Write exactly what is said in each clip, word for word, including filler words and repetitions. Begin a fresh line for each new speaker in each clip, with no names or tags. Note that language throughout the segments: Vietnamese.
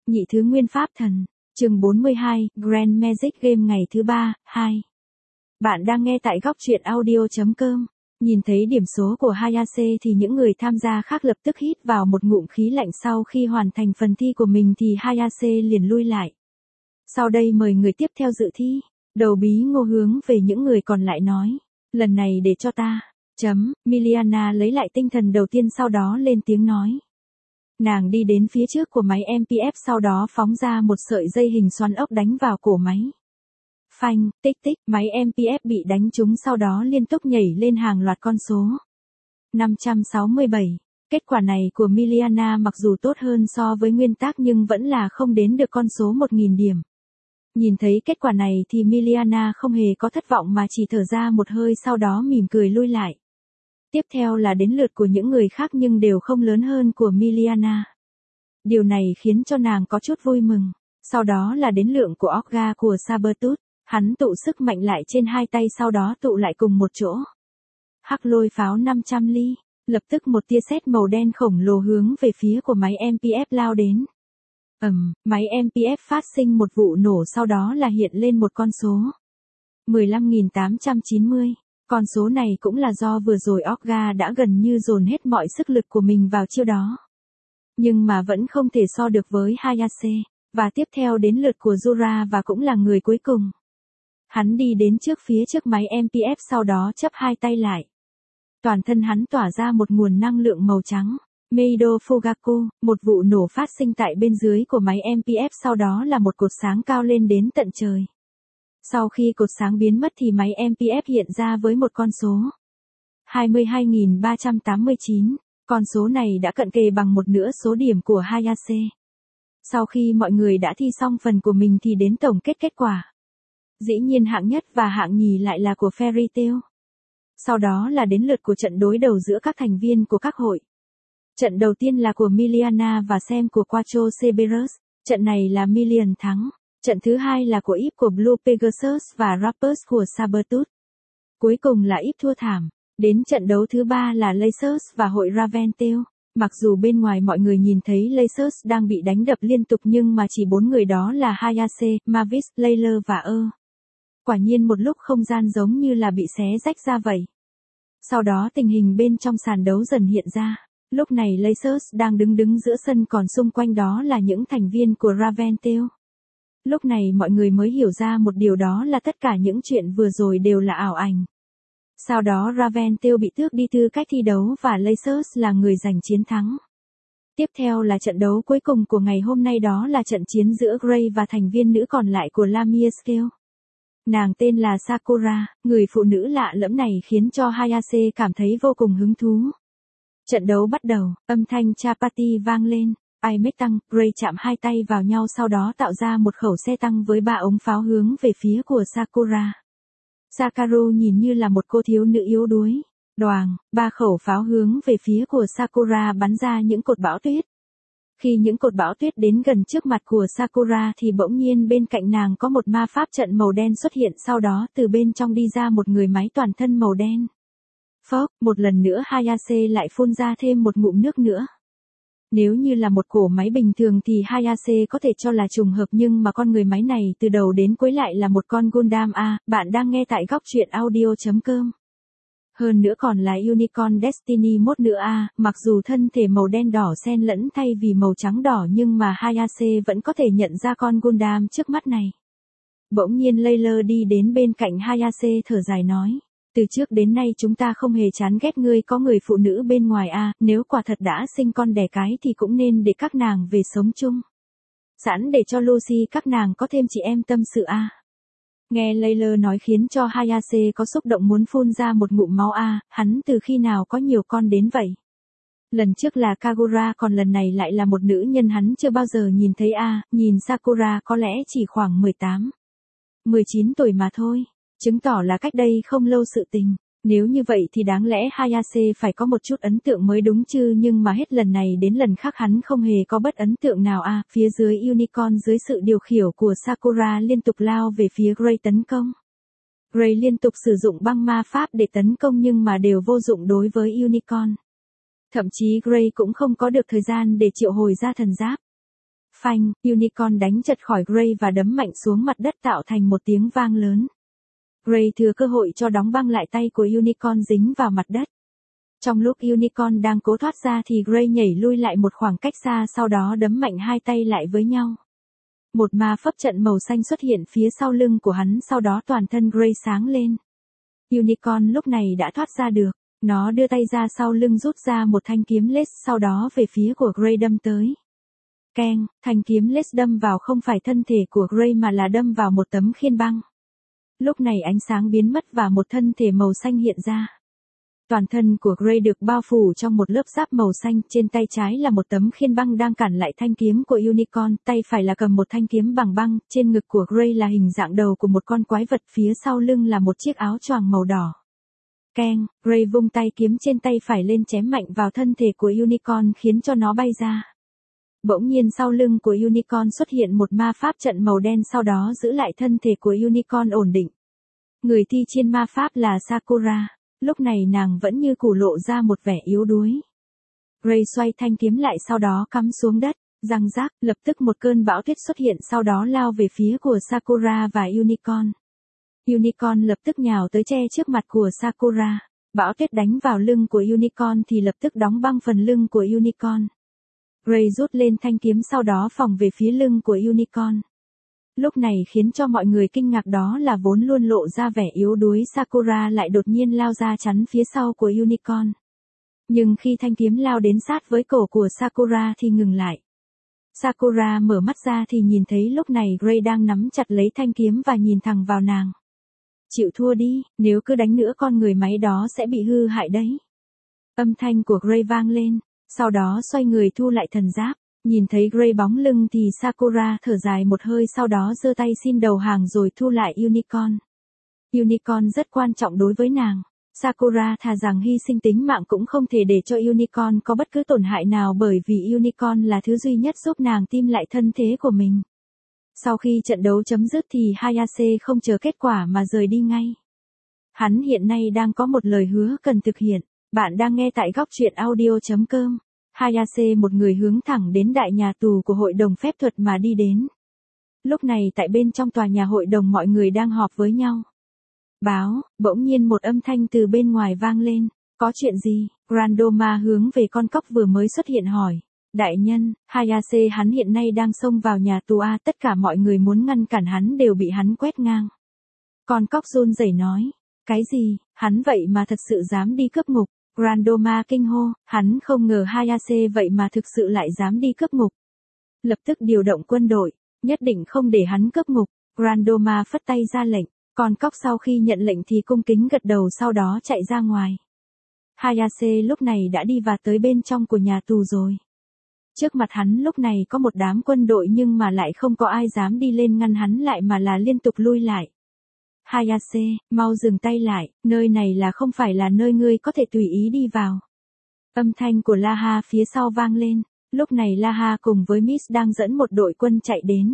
Nhị thứ nguyên pháp thần, chương bốn mươi hai, Grand Magic Game ngày thứ ba, hai. Bạn đang nghe tại góc truyện audio chấm com. Nhìn thấy điểm số của Hayase thì những người tham gia khác lập tức hít vào một ngụm khí lạnh. Sau khi hoàn thành phần thi của mình thì Hayase liền lui lại. Sau đây mời người tiếp theo dự thi. Đầu bí ngô hướng về những người còn lại nói. Lần này để cho ta. Chấm, Miliana lấy lại tinh thần đầu tiên sau đó lên tiếng nói. Nàng đi đến phía trước của máy em pê ép sau đó phóng ra một sợi dây hình xoắn ốc đánh vào cổ máy. Phanh, tích tích, máy em pê ép bị đánh trúng sau đó liên tục nhảy lên hàng loạt con số. năm trăm sáu mươi bảy. Kết quả này của Miliana mặc dù tốt hơn so với nguyên tắc nhưng vẫn là không đến được con số một nghìn điểm. Nhìn thấy kết quả này thì Miliana không hề có thất vọng mà chỉ thở ra một hơi sau đó mỉm cười lui lại. Tiếp theo là đến lượt của những người khác nhưng đều không lớn hơn của Miliana. Điều này khiến cho nàng có chút vui mừng. Sau đó là đến lượng của Orga của Sabertooth. Hắn tụ sức mạnh lại trên hai tay sau đó tụ lại cùng một chỗ. Hắc lôi pháo năm trăm ly. Lập tức một tia sét màu đen khổng lồ hướng về phía của máy em pê ép lao đến. Ầm, máy em pê ép phát sinh một vụ nổ sau đó là hiện lên một con số. mười lăm nghìn tám trăm chín mươi. Con số này cũng là do vừa rồi Orga đã gần như dồn hết mọi sức lực của mình vào chiêu đó. Nhưng mà vẫn không thể so được với Hayase. Và tiếp theo đến lượt của Jura và cũng là người cuối cùng. Hắn đi đến trước phía trước máy em pê ép sau đó chắp hai tay lại. Toàn thân hắn tỏa ra một nguồn năng lượng màu trắng. Meido Fugaku, một vụ nổ phát sinh tại bên dưới của máy em pê ép sau đó là một cột sáng cao lên đến tận trời. Sau khi cột sáng biến mất thì máy em pê ép hiện ra với một con số. hai mươi hai nghìn ba trăm tám mươi chín. Con số này đã cận kề bằng một nửa số điểm của Hayase. Sau khi mọi người đã thi xong phần của mình thì đến tổng kết kết quả. Dĩ nhiên hạng nhất và hạng nhì lại là của Fairy Tail. Sau đó là đến lượt của trận đối đầu giữa các thành viên của các hội. Trận đầu tiên là của Miliana và Sam của Quattro Cerberus. Trận này là Million thắng. Trận thứ hai là của Eve của Blue Pegasus và Rappers của Sabertooth. Cuối cùng là Eve thua thảm. Đến trận đấu thứ ba là Lasers và hội Raventail. Mặc dù bên ngoài mọi người nhìn thấy Lasers đang bị đánh đập liên tục nhưng mà chỉ bốn người đó là Hayase, Mavis, Layla và E. Quả nhiên một lúc không gian giống như là bị xé rách ra vậy. Sau đó tình hình bên trong sàn đấu dần hiện ra. Lúc này Lasers đang đứng đứng giữa sân còn xung quanh đó là những thành viên của Raventail. Lúc này mọi người mới hiểu ra một điều đó là tất cả những chuyện vừa rồi đều là ảo ảnh. Sau đó Raventail bị tước đi tư cách thi đấu và Lasers là người giành chiến thắng. Tiếp theo là trận đấu cuối cùng của ngày hôm nay đó là trận chiến giữa Gray và thành viên nữ còn lại của Lamia Scale. Nàng tên là Sakura, người phụ nữ lạ lẫm này khiến cho Hayase cảm thấy vô cùng hứng thú. Trận đấu bắt đầu, âm thanh chapati vang lên, ai mech tăng, Gray chạm hai tay vào nhau sau đó tạo ra một khẩu xe tăng với ba ống pháo hướng về phía của Sakura. Sakaru nhìn như là một cô thiếu nữ yếu đuối. Đoàng, ba khẩu pháo hướng về phía của Sakura bắn ra những cột bão tuyết. Khi những cột bão tuyết đến gần trước mặt của Sakura thì bỗng nhiên bên cạnh nàng có một ma pháp trận màu đen xuất hiện sau đó từ bên trong đi ra một người máy toàn thân màu đen. Phốc, một lần nữa Hayase lại phun ra thêm một ngụm nước nữa. Nếu như là một cỗ máy bình thường thì Hayase có thể cho là trùng hợp nhưng mà con người máy này từ đầu đến cuối lại là một con Gundam A, bạn đang nghe tại góc truyện audio chấm com. Hơn nữa còn là Unicorn Destiny mốt nữa A, mặc dù thân thể màu đen đỏ xen lẫn thay vì màu trắng đỏ nhưng mà Hayase vẫn có thể nhận ra con Gundam trước mắt này. Bỗng nhiên Layla đi đến bên cạnh Hayase thở dài nói. Từ trước đến nay chúng ta không hề chán ghét ngươi có người phụ nữ bên ngoài a, nếu quả thật đã sinh con đẻ cái thì cũng nên để các nàng về sống chung. Sẵn để cho Lucy các nàng có thêm chị em tâm sự a. Nghe Layla nói khiến cho Hayase có xúc động muốn phun ra một ngụm máu a, hắn từ khi nào có nhiều con đến vậy. Lần trước là Kagura còn lần này lại là một nữ nhân hắn chưa bao giờ nhìn thấy a, nhìn Sakura có lẽ chỉ khoảng mười tám, mười chín tuổi mà thôi. Chứng tỏ là cách đây không lâu sự tình. Nếu như vậy thì đáng lẽ Hayase phải có một chút ấn tượng mới đúng chứ nhưng mà hết lần này đến lần khác hắn không hề có bất ấn tượng nào a. Phía dưới Unicorn dưới sự điều khiển của Sakura liên tục lao về phía Gray tấn công. Gray liên tục sử dụng băng ma pháp để tấn công nhưng mà đều vô dụng đối với Unicorn. Thậm chí Gray cũng không có được thời gian để triệu hồi ra thần giáp. Phanh, Unicorn đánh chật khỏi Gray và đấm mạnh xuống mặt đất tạo thành một tiếng vang lớn. Gray thừa cơ hội cho đóng băng lại tay của Unicorn dính vào mặt đất. Trong lúc Unicorn đang cố thoát ra thì Gray nhảy lui lại một khoảng cách xa, sau đó đấm mạnh hai tay lại với nhau. Một ma pháp trận màu xanh xuất hiện phía sau lưng của hắn, sau đó toàn thân Gray sáng lên. Unicorn lúc này đã thoát ra được. Nó đưa tay ra sau lưng rút ra một thanh kiếm lace, sau đó về phía của Gray đâm tới. Keng, thanh kiếm lace đâm vào không phải thân thể của Gray mà là đâm vào một tấm khiên băng. Lúc này ánh sáng biến mất và một thân thể màu xanh hiện ra. Toàn thân của Gray được bao phủ trong một lớp giáp màu xanh, trên tay trái là một tấm khiên băng đang cản lại thanh kiếm của Unicorn, tay phải là cầm một thanh kiếm bằng băng, trên ngực của Gray là hình dạng đầu của một con quái vật, phía sau lưng là một chiếc áo choàng màu đỏ. Keng, Gray vung tay kiếm trên tay phải lên chém mạnh vào thân thể của Unicorn khiến cho nó bay ra. Bỗng nhiên sau lưng của Unicorn xuất hiện một ma pháp trận màu đen, sau đó giữ lại thân thể của Unicorn ổn định. Người thi triển ma pháp là Sakura, lúc này nàng vẫn như cũ lộ ra một vẻ yếu đuối. Gray xoay thanh kiếm lại sau đó cắm xuống đất, răng rác, lập tức một cơn bão tuyết xuất hiện sau đó lao về phía của Sakura và Unicorn. Unicorn lập tức nhào tới che trước mặt của Sakura. Bão tuyết đánh vào lưng của Unicorn thì lập tức đóng băng phần lưng của Unicorn. Gray rút lên thanh kiếm sau đó phóng về phía lưng của Unicorn. Lúc này khiến cho mọi người kinh ngạc đó là vốn luôn lộ ra vẻ yếu đuối Sakura lại đột nhiên lao ra chắn phía sau của Unicorn. Nhưng khi thanh kiếm lao đến sát với cổ của Sakura thì ngừng lại. Sakura mở mắt ra thì nhìn thấy lúc này Gray đang nắm chặt lấy thanh kiếm và nhìn thẳng vào nàng. Chịu thua đi, nếu cứ đánh nữa con người máy đó sẽ bị hư hại đấy. Âm thanh của Gray vang lên, sau đó xoay người thu lại thần giáp. Nhìn thấy Gray bóng lưng thì Sakura thở dài một hơi, sau đó giơ tay xin đầu hàng rồi thu lại Unicorn. Unicorn rất quan trọng đối với nàng. Sakura thà rằng hy sinh tính mạng cũng không thể để cho Unicorn có bất cứ tổn hại nào, bởi vì Unicorn là thứ duy nhất giúp nàng tìm lại thân thế của mình. Sau khi trận đấu chấm dứt thì Hayase không chờ kết quả mà rời đi ngay. Hắn hiện nay đang có một lời hứa cần thực hiện. Bạn đang nghe tại góc truyện audio chấm com. Hayase một người hướng thẳng đến đại nhà tù của hội đồng phép thuật mà đi đến. Lúc này tại bên trong tòa nhà hội đồng mọi người đang họp với nhau. Báo, bỗng nhiên một âm thanh từ bên ngoài vang lên. Có chuyện gì? Grandoma hướng về con cóc vừa mới xuất hiện hỏi. Đại nhân, Hayase hắn hiện nay đang xông vào nhà tù A, tất cả mọi người muốn ngăn cản hắn đều bị hắn quét ngang. Con cóc run rẩy nói. Cái gì? Hắn vậy mà thật sự dám đi cướp ngục. Grandoma kinh hô, hắn không ngờ Hayase vậy mà thực sự lại dám đi cướp ngục. Lập tức điều động quân đội, nhất định không để hắn cướp ngục. Grandoma phất tay ra lệnh, con cóc sau khi nhận lệnh thì cung kính gật đầu sau đó chạy ra ngoài. Hayase lúc này đã đi và tới bên trong của nhà tù rồi. Trước mặt hắn lúc này có một đám quân đội nhưng mà lại không có ai dám đi lên ngăn hắn lại mà là liên tục lui lại. Hayase, mau dừng tay lại, nơi này là không phải là nơi ngươi có thể tùy ý đi vào. Âm thanh của Laha phía sau vang lên, lúc này Laha cùng với Miss đang dẫn một đội quân chạy đến.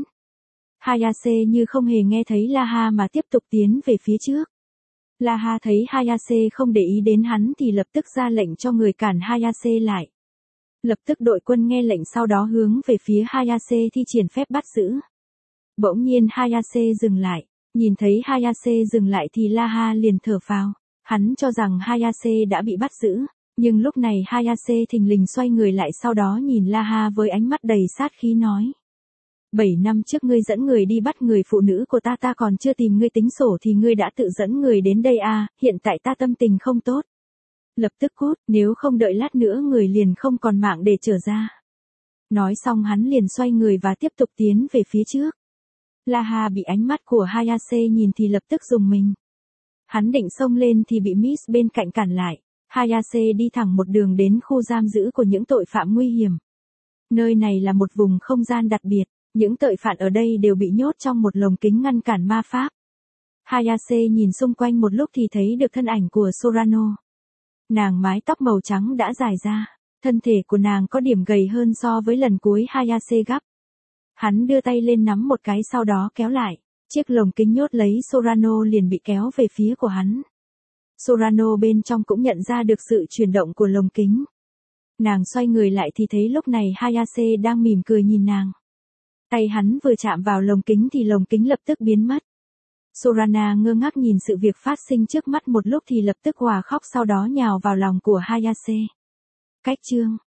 Hayase như không hề nghe thấy Laha mà tiếp tục tiến về phía trước. Laha thấy Hayase không để ý đến hắn thì lập tức ra lệnh cho người cản Hayase lại. Lập tức đội quân nghe lệnh sau đó hướng về phía Hayase thi triển phép bắt giữ. Bỗng nhiên Hayase dừng lại. Nhìn thấy Hayase dừng lại thì Laha liền thở phào. Hắn cho rằng Hayase đã bị bắt giữ. Nhưng lúc này Hayase thình lình xoay người lại sau đó nhìn Laha với ánh mắt đầy sát khí nói. Bảy năm trước ngươi dẫn người đi bắt người phụ nữ của ta, ta còn chưa tìm ngươi tính sổ thì ngươi đã tự dẫn người đến đây à, hiện tại ta tâm tình không tốt. Lập tức cút, nếu không đợi lát nữa người liền không còn mạng để trở ra. Nói xong hắn liền xoay người và tiếp tục tiến về phía trước. Laha bị ánh mắt của Hayase nhìn thì lập tức rùng mình. Hắn định xông lên thì bị Miss bên cạnh cản lại. Hayase đi thẳng một đường đến khu giam giữ của những tội phạm nguy hiểm. Nơi này là một vùng không gian đặc biệt, những tội phạm ở đây đều bị nhốt trong một lồng kính ngăn cản ma pháp. Hayase nhìn xung quanh một lúc thì thấy được thân ảnh của Sorano. Nàng mái tóc màu trắng đã dài ra, thân thể của nàng có điểm gầy hơn so với lần cuối Hayase gặp. Hắn đưa tay lên nắm một cái sau đó kéo lại, chiếc lồng kính nhốt lấy Sorano liền bị kéo về phía của hắn. Sorano bên trong cũng nhận ra được sự chuyển động của lồng kính. Nàng xoay người lại thì thấy lúc này Hayase đang mỉm cười nhìn nàng. Tay hắn vừa chạm vào lồng kính thì lồng kính lập tức biến mất. Sorana ngơ ngác nhìn sự việc phát sinh trước mắt một lúc thì lập tức òa khóc, sau đó nhào vào lòng của Hayase. Cách chương